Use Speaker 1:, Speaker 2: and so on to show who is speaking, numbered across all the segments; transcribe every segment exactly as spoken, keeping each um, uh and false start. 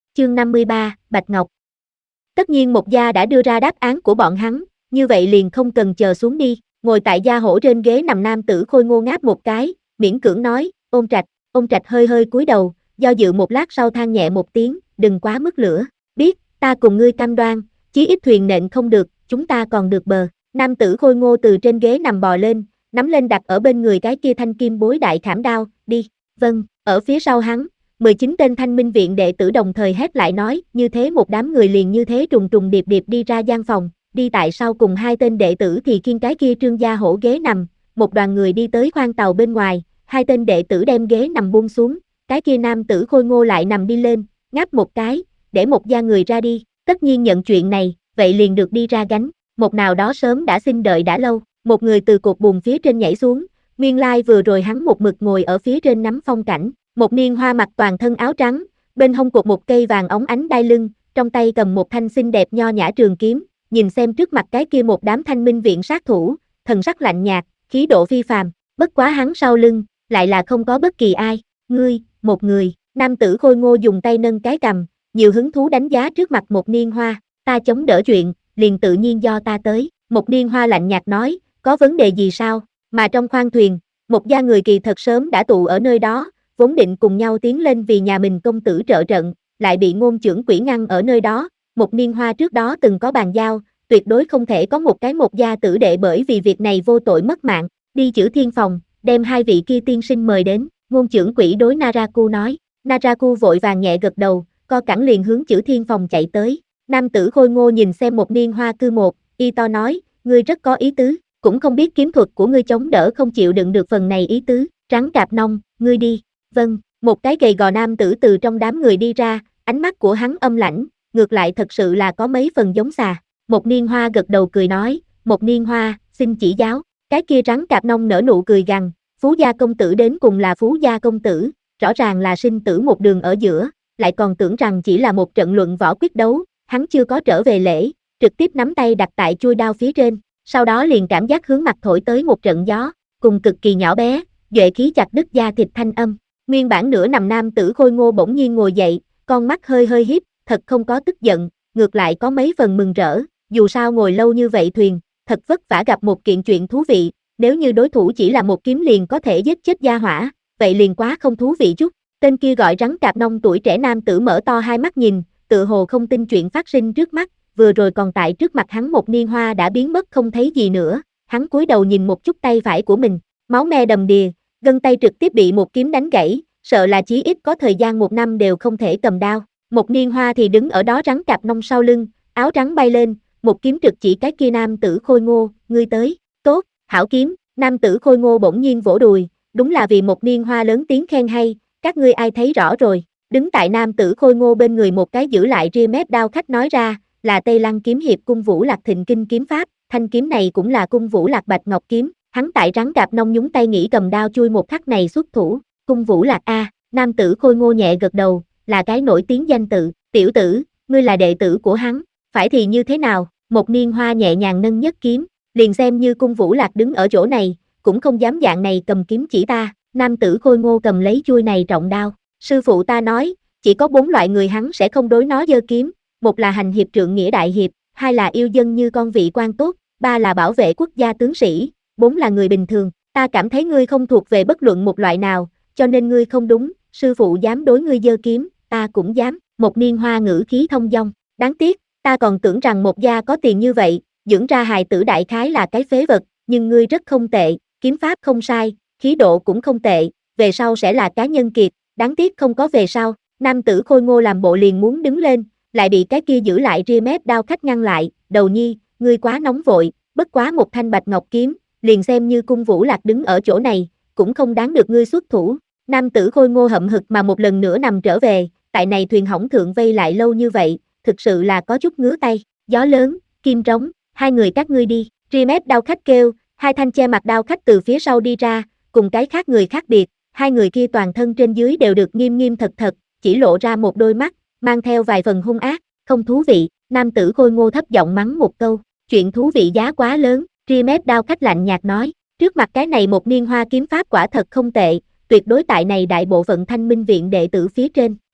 Speaker 1: Chương năm mươi ba, Bạch Ngọc. Tất nhiên Mộc Gia đã đưa ra đáp án của bọn hắn, như vậy liền không cần chờ xuống đi. Ngồi tại gia hổ trên ghế nằm nam tử khôi ngô ngáp một cái, miễn cưỡng nói, Ôn Trạch. Ôn Trạch hơi hơi cúi đầu, do dự một lát sau than nhẹ một tiếng, đừng quá mức lửa. Biết, ta cùng ngươi cam đoan, chí ít thuyền nện không được, chúng ta còn được bờ. Nam tử khôi ngô từ trên ghế nằm bò lên, nắm lên đặt ở bên người cái kia thanh kim bối đại khảm đao, đi. Vâng, ở phía sau hắn, mười chín tên thanh minh viện đệ tử đồng thời hét lại nói, như thế một đám người liền như thế trùng trùng điệp điệp đi ra gian phòng, đi tại sau cùng hai tên đệ tử thì khiêng cái kia trương gia hổ ghế nằm, một đoàn người đi tới khoang tàu bên ngoài, hai tên đệ tử đem ghế nằm buông xuống, cái kia nam tử khôi ngô lại nằm đi lên, ngáp một cái, để một gia người ra đi, tất nhiên nhận chuyện này, vậy liền được đi ra gánh, một nào đó sớm đã xin đợi đã lâu, một người từ cột buồm phía trên nhảy xuống, nguyên lai vừa rồi hắn một mực ngồi ở phía trên nắm phong cảnh. Một niên hoa mặc toàn thân áo trắng, bên hông cột một cây vàng óng ánh đai lưng, trong tay cầm một thanh xinh đẹp nho nhã trường kiếm, nhìn xem trước mặt cái kia một đám thanh minh viện sát thủ, thần sắc lạnh nhạt, khí độ phi phàm, bất quá hắn sau lưng, lại là không có bất kỳ ai, ngươi, một người, nam tử khôi ngô dùng tay nâng cái cằm, nhiều hứng thú đánh giá trước mặt một niên hoa, ta chống đỡ chuyện, liền tự nhiên do ta tới, một niên hoa lạnh nhạt nói, có vấn đề gì sao, mà trong khoang thuyền, một gia người kỳ thật sớm đã tụ ở nơi đó, vốn định cùng nhau tiến lên vì nhà mình công tử trợ trận, lại bị ngôn trưởng quỷ ngăn ở nơi đó, một niên hoa trước đó từng có bàn giao, tuyệt đối không thể có một cái một gia tử đệ bởi vì việc này vô tội mất mạng, đi chữ thiên phòng, đem hai vị kia tiên sinh mời đến, ngôn trưởng quỷ đối Naraku nói, Naraku vội vàng nhẹ gật đầu, co cẳng liền hướng chữ thiên phòng chạy tới, nam tử khôi ngô nhìn xem một niên hoa cư một, y to nói, ngươi rất có ý tứ, cũng không biết kiếm thuật của ngươi chống đỡ không chịu đựng được phần này ý tứ, trắng cạp nông, ngươi đi. Vâng, một cái gầy gò nam tử từ trong đám người đi ra, ánh mắt của hắn âm lãnh, ngược lại thật sự là có mấy phần giống xà. Một niên hoa gật đầu cười nói, một niên hoa, xin chỉ giáo, cái kia trắng cạp nông nở nụ cười gằn, Phú gia công tử đến cùng là Phú gia công tử, rõ ràng là sinh tử một đường ở giữa, lại còn tưởng rằng chỉ là một trận luận võ quyết đấu, hắn chưa có trở về lễ, trực tiếp nắm tay đặt tại chuôi đao phía trên, sau đó liền cảm giác hướng mặt thổi tới một trận gió, cùng cực kỳ nhỏ bé, duệ khí chặt đứt da thịt thanh âm. Nguyên bản nửa nằm nam tử khôi ngô bỗng nhiên ngồi dậy, con mắt hơi hơi híp, thật không có tức giận, ngược lại có mấy phần mừng rỡ, dù sao ngồi lâu như vậy thuyền, thật vất vả gặp một kiện chuyện thú vị, nếu như đối thủ chỉ là một kiếm liền có thể giết chết gia hỏa, vậy liền quá không thú vị chút. Tên kia gọi rắn cạp nông tuổi trẻ nam tử mở to hai mắt nhìn, tự hồ không tin chuyện phát sinh trước mắt, vừa rồi còn tại trước mặt hắn một niên hoa đã biến mất không thấy gì nữa, hắn cúi đầu nhìn một chút tay phải của mình, máu me đầm đìa. Gân tay trực tiếp bị một kiếm đánh gãy, sợ là chí ít có thời gian một năm đều không thể cầm đao. Một niên hoa thì đứng ở đó rắn cạp nông sau lưng, áo trắng bay lên, một kiếm trực chỉ cái kia nam tử khôi ngô, ngươi tới, tốt, hảo kiếm, nam tử khôi ngô bỗng nhiên vỗ đùi, đúng là vì một niên hoa lớn tiếng khen hay, các ngươi ai thấy rõ rồi, đứng tại nam tử khôi ngô bên người một cái giữ lại ria mép đao khách nói ra, là Tây Lăng kiếm hiệp cung vũ lạc thịnh kinh kiếm pháp, thanh kiếm này cũng là cung vũ lạc bạch ngọc kiếm. Hắn tại rắn cạp nông nhúng tay nghĩ cầm đao chui một khắc này xuất thủ, cung vũ lạc a, nam tử khôi ngô nhẹ gật đầu, là cái nổi tiếng danh tự, tiểu tử, ngươi là đệ tử của hắn, phải thì như thế nào, một niên hoa nhẹ nhàng nâng nhất kiếm, liền xem như cung vũ lạc đứng ở chỗ này, cũng không dám dạng này cầm kiếm chỉ ta, nam tử khôi ngô cầm lấy chuôi này trọng đao, sư phụ ta nói, chỉ có bốn loại người hắn sẽ không đối nó giơ kiếm, một là hành hiệp trượng nghĩa đại hiệp, hai là yêu dân như con vị quan tốt, ba là bảo vệ quốc gia tướng sĩ, bốn là người bình thường, ta cảm thấy ngươi không thuộc về bất luận một loại nào, cho nên ngươi không đúng, sư phụ dám đối ngươi giơ kiếm, ta cũng dám, một niên hoa ngữ khí thông dong, đáng tiếc, ta còn tưởng rằng một gia có tiền như vậy, dưỡng ra hài tử đại khái là cái phế vật, nhưng ngươi rất không tệ, kiếm pháp không sai, khí độ cũng không tệ, về sau sẽ là cá nhân kiệt, đáng tiếc không có về sau, nam tử khôi ngô làm bộ liền muốn đứng lên, lại bị cái kia giữ lại ria mép đao khách ngăn lại, đầu nhi, ngươi quá nóng vội, bất quá một thanh bạch ngọc kiếm, liền xem như cung vũ lạc đứng ở chỗ này, cũng không đáng được ngươi xuất thủ. Nam tử khôi ngô hậm hực mà một lần nữa nằm trở về, tại này thuyền hỏng thượng vây lại lâu như vậy, thực sự là có chút ngứa tay, gió lớn, kim trống, hai người các ngươi đi, ria mép đao khách kêu, hai thanh che mặt đao khách từ phía sau đi ra, cùng cái khác người khác biệt, hai người kia toàn thân trên dưới đều được nghiêm nghiêm thật thật, chỉ lộ ra một đôi mắt, mang theo vài phần hung ác, không thú vị, nam tử khôi ngô thấp giọng mắng một câu, chuyện thú vị giá quá lớn, ria mép đao khách lạnh nhạt nói, trước mặt cái này một niên hoa kiếm pháp quả thật không tệ, tuyệt đối tại này đại bộ phận thanh minh viện đệ tử phía trên,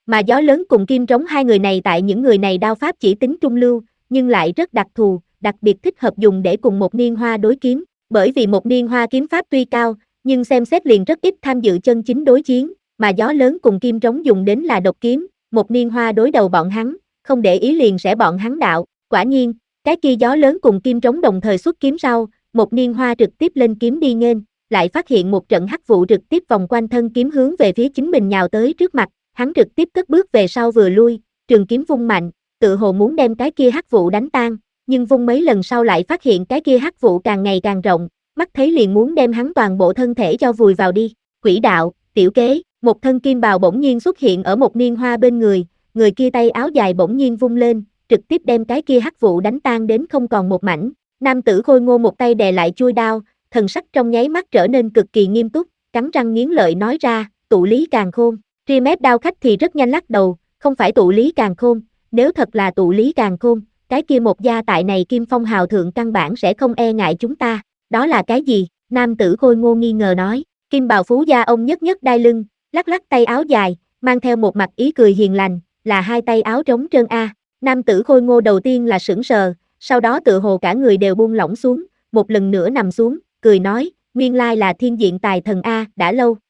Speaker 1: Mà Gió Lớn cùng Kim Trống hai người này tại những người này đao pháp chỉ tính trung lưu, nhưng lại rất đặc thù, đặc biệt thích hợp dùng để cùng một niên hoa đối kiếm, bởi vì một niên hoa kiếm pháp tuy cao, nhưng xem xét liền rất ít tham dự chân chính đối chiến, mà Gió Lớn cùng Kim Trống dùng đến là độc kiếm, một niên hoa đối đầu bọn hắn, không để ý liền sẽ bọn hắn đạo, quả nhiên, cái kia Gió Lớn cùng Kim Trống đồng thời xuất kiếm sau, một niên hoa trực tiếp lên kiếm đi nghênh, lại phát hiện một trận hắc vụ trực tiếp vòng quanh thân kiếm hướng về phía chính mình nhào tới trước mặt, hắn trực tiếp cất bước về sau vừa lui, trường kiếm vung mạnh, tự hồ muốn đem cái kia hắc vụ đánh tan, nhưng vung mấy lần sau lại phát hiện cái kia hắc vụ càng ngày càng rộng, mắt thấy liền muốn đem hắn toàn bộ thân thể cho vùi vào đi. Quỷ đạo, tiểu kế, một thân kim bào bỗng nhiên xuất hiện ở một niên hoa bên người, người kia tay áo dài bỗng nhiên vung lên, trực tiếp đem cái kia hắc vụ đánh tan đến không còn một mảnh. Nam tử khôi ngô một tay đè lại chuôi đao, thần sắc trong nháy mắt trở nên cực kỳ nghiêm túc, cắn răng nghiến lợi nói ra, tụ lý càn khôn. Ria mép đao khách thì rất nhanh lắc đầu, không phải tụ lý càn khôn, nếu thật là tụ lý càn khôn, cái kia một gia tại này Kim Phong hào thượng căn bản sẽ không e ngại chúng ta, đó là cái gì? Nam tử khôi ngô nghi ngờ nói, Kim bào phú gia ông nhất nhất đai lưng, lắc lắc tay áo dài, mang theo một mặt ý cười hiền lành, là hai tay áo trống trơn a. Nam tử khôi ngô đầu tiên là sững sờ, sau đó tự hồ cả người đều buông lỏng xuống, một lần nữa nằm xuống, cười nói, nguyên lai là thiên diện tài thần a, đã lâu,